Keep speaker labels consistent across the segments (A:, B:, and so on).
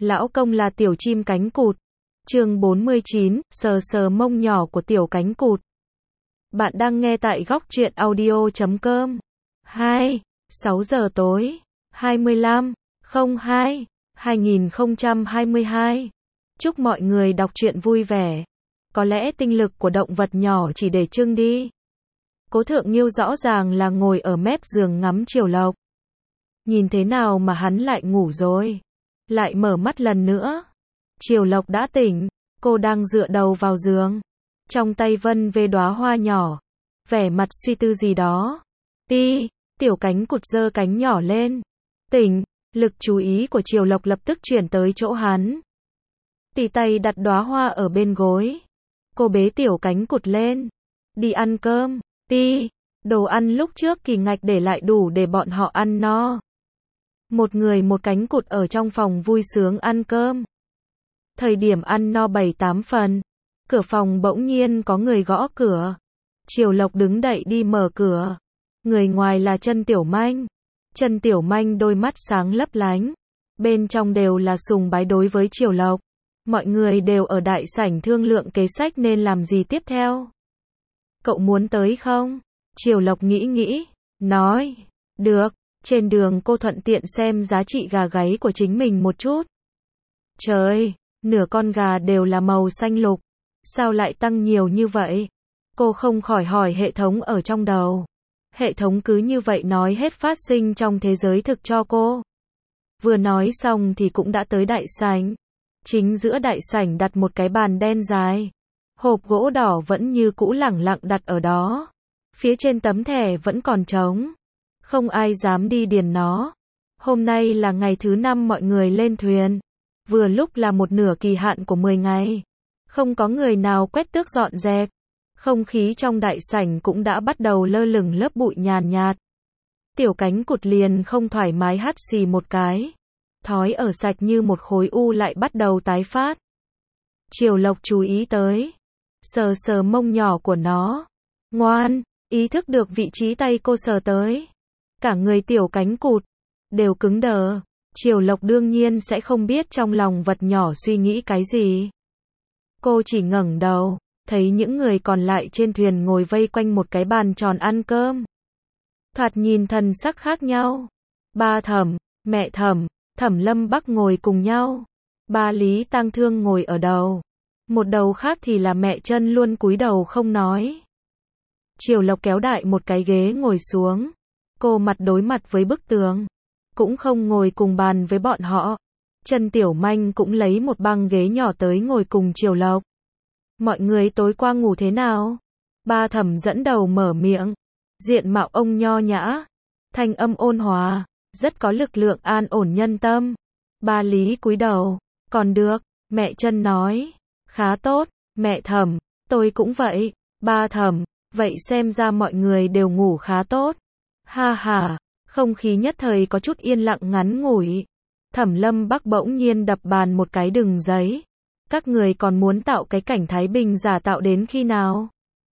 A: Lão công là tiểu chim cánh cụt. Chương 49, sờ sờ mông nhỏ của tiểu cánh cụt. Bạn đang nghe tại góc truyện audio.com. 6 giờ tối, 25/02/2022. Chúc mọi người đọc truyện vui vẻ. Có lẽ tinh lực của động vật nhỏ chỉ để trưng đi. Cố Thượng Nghiêu rõ ràng là ngồi ở mép giường ngắm Triều Lộc. Nhìn thế nào mà hắn lại ngủ rồi. Lại mở mắt lần nữa. Triều Lộc đã tỉnh, cô đang dựa đầu vào giường. Trong tay vân về đóa hoa nhỏ. Vẻ mặt suy tư gì đó. Tiểu cánh cụt giơ cánh nhỏ lên. Tỉnh, lực chú ý của Triều Lộc lập tức chuyển tới chỗ hắn. Tỉ tay đặt đóa hoa ở bên gối. Cô bế tiểu cánh cụt lên. Đi ăn cơm. Đồ ăn lúc trước Kỳ Ngạch để lại đủ để bọn họ ăn no. Một người một cánh cụt ở trong phòng vui sướng ăn cơm. Thời điểm ăn no 7-8 phần, cửa phòng bỗng nhiên có người gõ cửa. Triều Lộc đứng dậy đi mở cửa. Người ngoài là Trân Tiểu Manh. Trân Tiểu Manh đôi mắt sáng lấp lánh. Bên trong đều là sùng bái đối với Triều Lộc. Mọi người đều ở đại sảnh thương lượng kế sách nên làm gì tiếp theo. Cậu muốn tới không? Triều Lộc nghĩ, nói, được. Trên đường cô thuận tiện xem giá trị gà gáy của chính mình một chút. Trời, nửa con gà đều là màu xanh lục. Sao lại tăng nhiều như vậy? Cô không khỏi hỏi hệ thống ở trong đầu. Hệ thống cứ như vậy nói hết phát sinh trong thế giới thực cho cô. Vừa nói xong thì cũng đã tới đại sảnh. Chính giữa đại sảnh đặt một cái bàn đen dài. Hộp gỗ đỏ vẫn như cũ lẳng lặng đặt ở đó. Phía trên tấm thẻ vẫn còn trống. Không ai dám đi điền nó. Hôm nay là ngày thứ 5 mọi người lên thuyền. Vừa lúc là một nửa kỳ hạn của 10 ngày. Không có người nào quét tước dọn dẹp. Không khí trong đại sảnh cũng đã bắt đầu lơ lửng lớp bụi nhàn nhạt. Tiểu cánh cụt liền không thoải mái hắt xì một cái. Thói ở sạch như một khối u lại bắt đầu tái phát. Triều Lộc chú ý tới. Sờ sờ mông nhỏ của nó. Ngoan, ý thức được vị trí tay cô sờ tới. Cả người tiểu cánh cụt đều cứng đờ. Triều Lộc đương nhiên sẽ không biết trong lòng vật nhỏ suy nghĩ cái gì. Cô chỉ ngẩng đầu, thấy những người còn lại trên thuyền ngồi vây quanh một cái bàn tròn ăn cơm. Thoạt nhìn thần sắc khác nhau. Ba Thẩm, mẹ Thẩm, Thẩm Lâm Bắc ngồi cùng nhau. Ba Lý Tang Thương ngồi ở đầu. Một đầu khác thì là mẹ Trân luôn cúi đầu không nói. Triều Lộc kéo đại một cái ghế ngồi xuống. Cô mặt đối mặt với bức tường. Cũng không ngồi cùng bàn với bọn họ. Trân Tiểu Manh cũng lấy một băng ghế nhỏ tới ngồi cùng Triều Lộc. Mọi người tối qua ngủ thế nào? Ba Thẩm dẫn đầu mở miệng. Diện mạo ông nho nhã. Thanh âm ôn hòa. Rất có lực lượng an ổn nhân tâm. Ba Lý cúi đầu. Còn được, mẹ Trân nói. Khá tốt, mẹ Thẩm, tôi cũng vậy. Ba Thẩm, vậy xem ra mọi người đều ngủ khá tốt. Ha ha, không khí nhất thời có chút yên lặng ngắn ngủi. Thẩm Lâm Bắc bỗng nhiên đập bàn một cái đừng giấy. Các người còn muốn tạo cái cảnh Thái Bình giả tạo đến khi nào?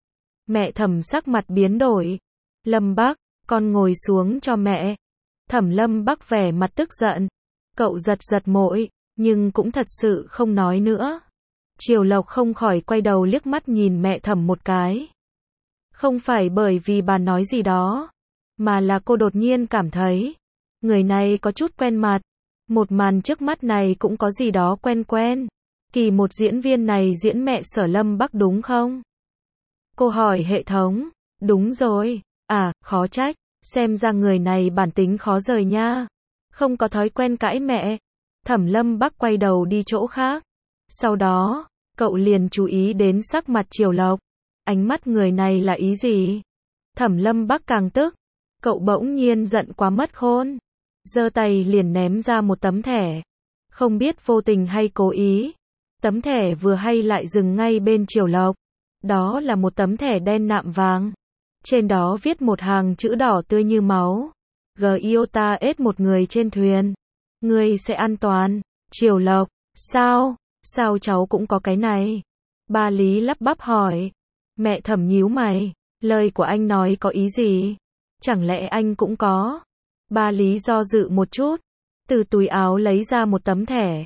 A: Mẹ Thẩm sắc mặt biến đổi. Lâm Bắc, con ngồi xuống cho mẹ. Thẩm Lâm Bắc vẻ mặt tức giận. Cậu giật môi, nhưng cũng thật sự không nói nữa. Triều Lộc không khỏi quay đầu liếc mắt nhìn mẹ Thẩm một cái. Không phải bởi vì bà nói gì đó, mà là cô đột nhiên cảm thấy người này có chút quen mặt. Một màn trước mắt này cũng có gì đó quen. Kỳ một diễn viên này diễn mẹ Sở Lâm Bắc đúng không? Cô hỏi hệ thống. Đúng rồi. À, khó trách. Xem ra người này bản tính khó rời nha. Không có thói quen cãi mẹ. Thẩm Lâm Bắc quay đầu đi chỗ khác. Sau đó, cậu liền chú ý đến sắc mặt Triều Lộc. Ánh mắt người này là ý gì? Thẩm Lâm Bắc càng tức. Cậu bỗng nhiên giận quá mất khôn. Giơ tay liền ném ra một tấm thẻ. Không biết vô tình hay cố ý. Tấm thẻ vừa hay lại dừng ngay bên Triều Lộc. Đó là một tấm thẻ đen nạm vàng. Trên đó viết một hàng chữ đỏ tươi như máu. Giota ết một người trên thuyền. Ngươi sẽ an toàn. Triều Lộc, sao cháu cũng có cái này? Ba Lý lắp bắp hỏi. Mẹ Thẩm nhíu mày. Lời của anh nói có ý gì? Chẳng lẽ anh cũng có? Ba Lý do dự một chút. Từ túi áo lấy ra một tấm thẻ.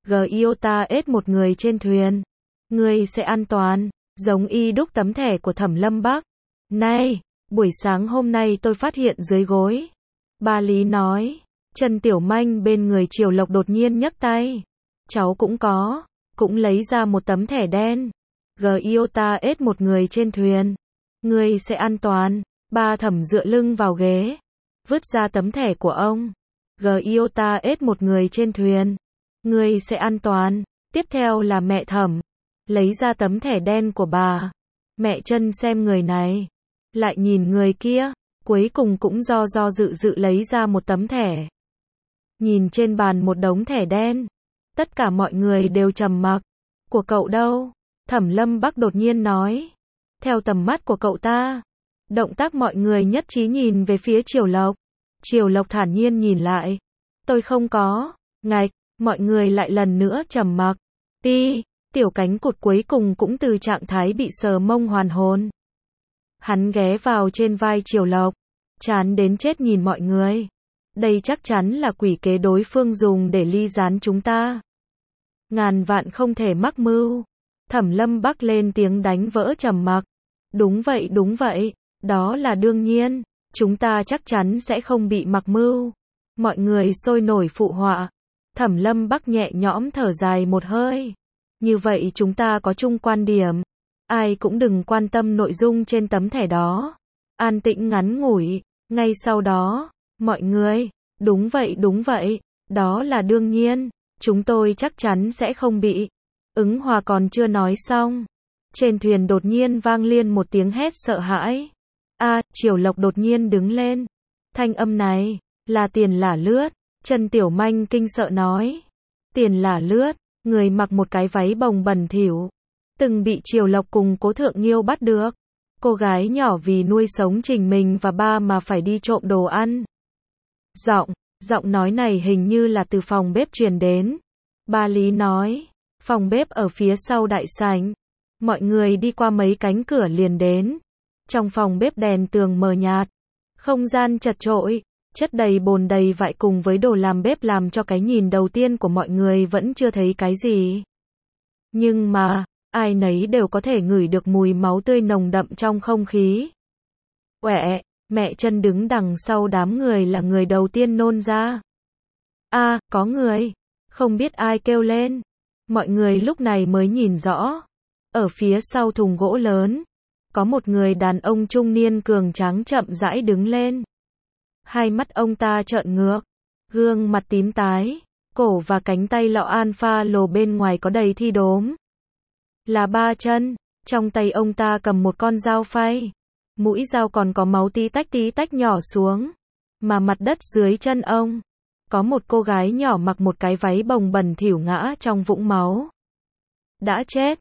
A: Giota S một người trên thuyền. Ngươi sẽ an toàn. Giống y đúc tấm thẻ của Thẩm Lâm Bắc. Này, buổi sáng hôm nay tôi phát hiện dưới gối. Ba Lý nói. Trần Tiểu Manh bên người Triều Lộc đột nhiên nhấc tay. Cháu cũng có. Cũng lấy ra một tấm thẻ đen. Giota S một người trên thuyền. Ngươi sẽ an toàn. Ba Thẩm dựa lưng vào ghế. Vứt ra tấm thẻ của ông. Giota S một người trên thuyền. Ngươi sẽ an toàn. Tiếp theo là mẹ Thẩm. Lấy ra tấm thẻ đen của bà. Mẹ Trân xem người này. Lại nhìn người kia. Cuối cùng cũng do dự lấy ra một tấm thẻ. Nhìn trên bàn một đống thẻ đen. Tất cả mọi người đều trầm mặc. Của cậu đâu? Thẩm Lâm Bắc đột nhiên nói. Theo tầm mắt của cậu ta. Động tác mọi người nhất trí nhìn về phía Triều Lộc. Triều Lộc thản nhiên nhìn lại. Tôi không có. Ngạch, mọi người lại lần nữa trầm mặc. Tiểu Cánh Cụt cuối cùng cũng từ trạng thái bị sờ mông hoàn hồn. Hắn ghé vào trên vai Triều Lộc. Chán đến chết nhìn mọi người. Đây chắc chắn là quỷ kế đối phương dùng để ly gián chúng ta. Ngàn vạn không thể mắc mưu. Thẩm Lâm Bắc lên tiếng đánh vỡ trầm mặc. Đúng vậy. Đó là đương nhiên. Chúng ta chắc chắn sẽ không bị mặc mưu. Mọi người sôi nổi phụ họa. Thẩm Lâm Bắc nhẹ nhõm thở dài một hơi. Như vậy chúng ta có chung quan điểm. Ai cũng đừng quan tâm nội dung trên tấm thẻ đó. An tĩnh ngắn ngủi. Ngay sau đó, mọi người, đúng vậy. Đó là đương nhiên. Chúng tôi chắc chắn sẽ không bị. Ứng Hòa còn chưa nói xong. Trên thuyền đột nhiên vang lên một tiếng hét sợ hãi. Triều Lộc đột nhiên đứng lên. Thanh âm này, là Tiền Lả Lướt. Trần Tiểu Manh kinh sợ nói. Tiền Lả Lướt, người mặc một cái váy bồng bẩn thỉu. Từng bị Triều Lộc cùng Cố Thượng Nghiêu bắt được. Cô gái nhỏ vì nuôi sống Trình mình và ba mà phải đi trộm đồ ăn. Giọng nói này hình như là từ phòng bếp truyền đến. Ba Lý nói. Phòng bếp ở phía sau đại sảnh. Mọi người đi qua mấy cánh cửa liền đến. Trong phòng bếp đèn tường mờ nhạt. Không gian chật chội. Chất đầy bồn đầy vại cùng với đồ làm bếp làm cho cái nhìn đầu tiên của mọi người vẫn chưa thấy cái gì. Nhưng mà, ai nấy đều có thể ngửi được mùi máu tươi nồng đậm trong không khí. Uệ, mẹ Trân đứng đằng sau đám người là người đầu tiên nôn ra. Có người. Không biết ai kêu lên. Mọi người lúc này mới nhìn rõ. Ở phía sau thùng gỗ lớn. Có một người đàn ông trung niên cường tráng chậm rãi đứng lên. Hai mắt ông ta trợn ngược. Gương mặt tím tái. Cổ và cánh tay lọ alpha lồ bên ngoài có đầy thi đốm. Là Ba Chân. Trong tay ông ta cầm một con dao phay. Mũi dao còn có máu tí tách nhỏ xuống. Mà mặt đất dưới chân ông. Có một cô gái nhỏ mặc một cái váy bồng bẩn thỉu ngã trong vũng máu. Đã chết.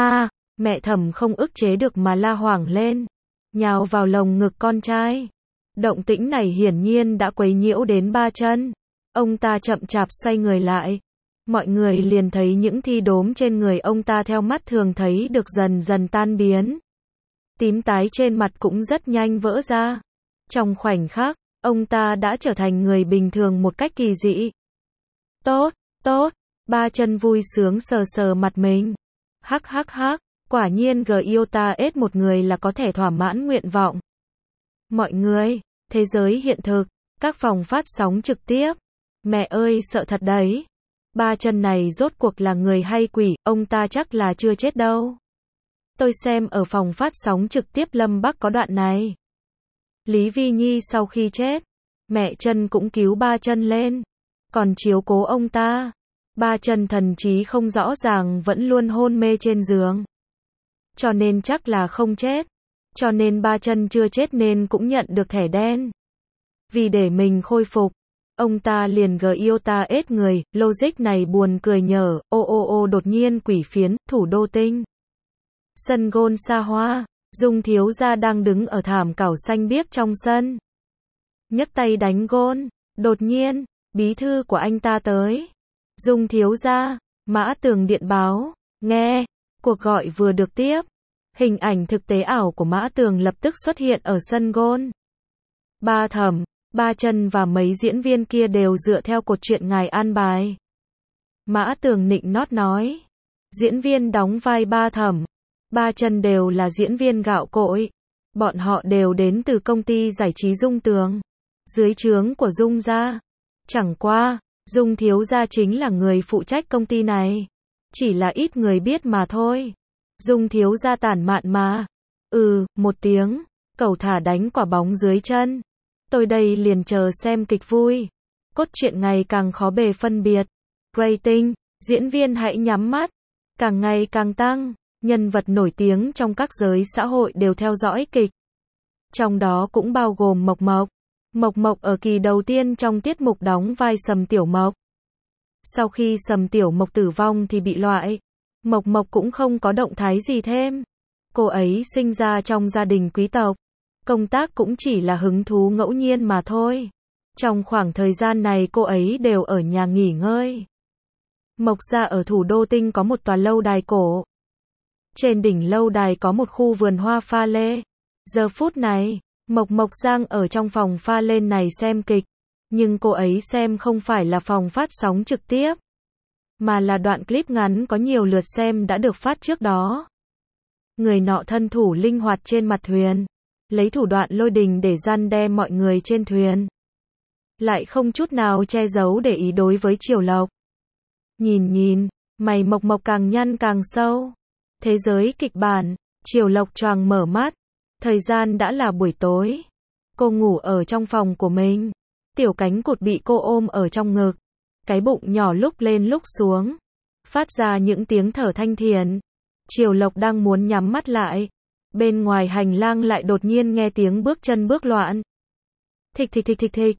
A: Mẹ Thẩm không ức chế được mà la hoảng lên. Nhào vào lồng ngực con trai. Động tĩnh này hiển nhiên đã quấy nhiễu đến Ba Chân. Ông ta chậm chạp xoay người lại. Mọi người liền thấy những thi đốm trên người ông ta theo mắt thường thấy được dần dần tan biến. Tím tái trên mặt cũng rất nhanh vỡ ra. Trong khoảnh khắc, ông ta đã trở thành người bình thường một cách kỳ dị. Tốt. Ba Chân vui sướng sờ mặt mình. Hắc. Quả nhiên Giota S một người là có thể thỏa mãn nguyện vọng. Mọi người, thế giới hiện thực, các phòng phát sóng trực tiếp. Mẹ ơi sợ thật đấy. Ba Chân này rốt cuộc là người hay quỷ, ông ta chắc là chưa chết đâu. Tôi xem ở phòng phát sóng trực tiếp Lâm Bắc có đoạn này. Lý Vi Nhi sau khi chết, mẹ Chân cũng cứu Ba Chân lên. Còn chiếu cố ông ta. Ba Chân thần trí không rõ ràng vẫn luôn hôn mê trên giường. Cho nên chắc là không chết. Cho nên Ba Chân chưa chết nên cũng nhận được thẻ đen. Vì để mình khôi phục, ông ta liền Giota S người, logic này buồn cười nhở, đột nhiên quỷ phiến, thủ đô tinh. Sân gôn xa hoa, Dung thiếu gia đang đứng ở thảm cỏ xanh biếc trong sân. Nhấc tay đánh gôn, đột nhiên, bí thư của anh ta tới. Dung thiếu gia, Mã Tường điện báo, nghe, cuộc gọi vừa được tiếp. Hình ảnh thực tế ảo của Mã Tường lập tức xuất hiện ở sân gôn. Ba Thẩm, Ba Chân và mấy diễn viên kia đều dựa theo cột truyện ngài an bài. Mã Tường nịnh nót nói. Diễn viên đóng vai Ba Thẩm, Ba Chân đều là diễn viên gạo cội. Bọn họ đều đến từ công ty giải trí Dung Tường, dưới trướng của Dung gia. Chẳng qua, Dung thiếu gia chính là người phụ trách công ty này. Chỉ là ít người biết mà thôi. Dung thiếu gia tản mạn mà. Một tiếng, cẩu thả đánh quả bóng dưới chân. Tôi đây liền chờ xem kịch vui. Cốt truyện ngày càng khó bề phân biệt. Rating, diễn viên hãy nhắm mắt. Càng ngày càng tăng. Nhân vật nổi tiếng trong các giới xã hội đều theo dõi kịch. Trong đó cũng bao gồm Mộc Mộc. Mộc Mộc ở kỳ đầu tiên trong tiết mục đóng vai Sầm Tiểu Mộc. Sau khi Sầm Tiểu Mộc tử vong thì bị loại. Mộc Mộc cũng không có động thái gì thêm. Cô ấy sinh ra trong gia đình quý tộc. Công tác cũng chỉ là hứng thú ngẫu nhiên mà thôi. Trong khoảng thời gian này cô ấy đều ở nhà nghỉ ngơi. Mộc gia ở thủ đô Tinh có một tòa lâu đài cổ. Trên đỉnh lâu đài có một khu vườn hoa pha lê. Giờ phút này, Mộc Mộc Giang ở trong phòng pha lên này xem kịch. Nhưng cô ấy xem không phải là phòng phát sóng trực tiếp, mà là đoạn clip ngắn có nhiều lượt xem đã được phát trước đó. Người nọ thân thủ linh hoạt trên mặt thuyền, lấy thủ đoạn lôi đình để răn đe mọi người trên thuyền. Lại không chút nào che giấu để ý đối với Triều Lộc. Nhìn, mày Mộc Mộc càng nhăn càng sâu. Thế giới kịch bản, Triều Lộc choàng mở mắt. Thời gian đã là buổi tối. Cô ngủ ở trong phòng của mình. Tiểu cánh cụt bị cô ôm ở trong ngực. Cái bụng nhỏ lúc lên lúc xuống, phát ra những tiếng thở thanh thiền. Triều Lộc đang muốn nhắm mắt lại. Bên ngoài hành lang lại đột nhiên nghe tiếng bước chân bước loạn. Thịch thịch thịch thịch thịch.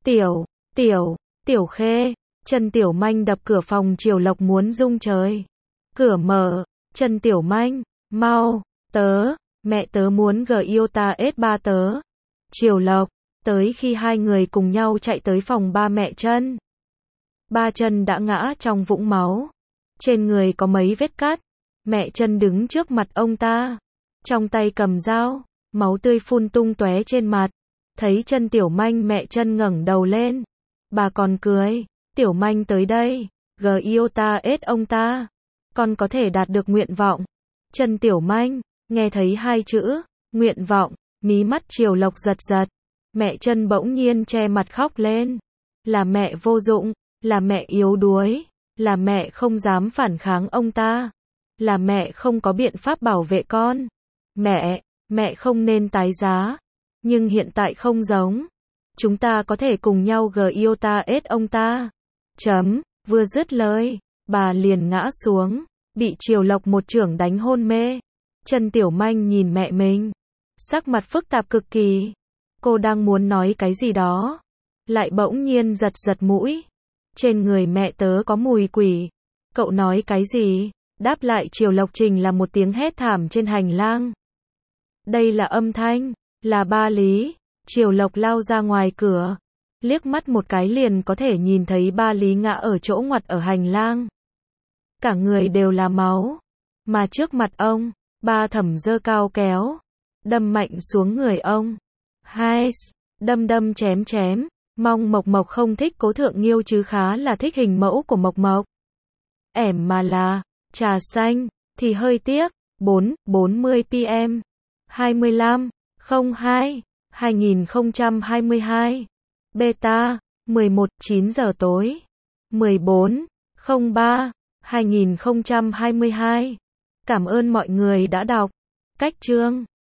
A: Tiểu Khê. Trần Tiểu Manh đập cửa phòng Triều Lộc muốn rung trời. Cửa mở. Trần Tiểu Manh, mau, mẹ tớ muốn Giota S3 tớ. Triều Lộc, tới khi hai người cùng nhau chạy tới phòng ba mẹ Trân. Ba Trân đã ngã trong vũng máu. Trên người có mấy vết cắt. Mẹ Trân đứng trước mặt ông ta. Trong tay cầm dao, máu tươi phun tung tóe trên mặt. Thấy Trân Tiểu Manh mẹ Trân ngẩng đầu lên. Bà còn cười, Tiểu Manh tới đây, Giota S ông ta. Con có thể đạt được nguyện vọng. Trần Tiểu Manh, nghe thấy hai chữ, nguyện vọng, mí mắt Triều Lộc giật. Mẹ Trân bỗng nhiên che mặt khóc lên. Là mẹ vô dụng, là mẹ yếu đuối, là mẹ không dám phản kháng ông ta. Là mẹ không có biện pháp bảo vệ con. Mẹ không nên tái giá. Nhưng hiện tại không giống. Chúng ta có thể cùng nhau Giota S ông ta. Vừa dứt lời, bà liền ngã xuống, bị Triều Lộc một chưởng đánh hôn mê. Trần Tiểu Manh nhìn mẹ mình, sắc mặt phức tạp cực kỳ. Cô đang muốn nói cái gì đó, lại bỗng nhiên giật mũi. Trên người mẹ tớ có mùi quỷ. Cậu nói cái gì? Đáp lại Triều Lộc Trình là một tiếng hét thảm trên hành lang. Đây là âm thanh, là ba Lý. Triều Lộc lao ra ngoài cửa, liếc mắt một cái liền có thể nhìn thấy ba Lý ngã ở chỗ ngoặt ở hành lang. Cả người đều là máu, mà trước mặt ông, Ba Thẩm giơ cao kéo, đâm mạnh xuống người ông. Đâm chém. Mong Mộc Mộc không thích Cố Thượng Nghiêu chứ khá là thích hình mẫu của Mộc Mộc. Mà là trà xanh thì hơi tiếc. 4:40 PM 25/02/2022 Beta 11:09 giờ tối 14/03/2022. Cảm ơn mọi người đã đọc. Cách chương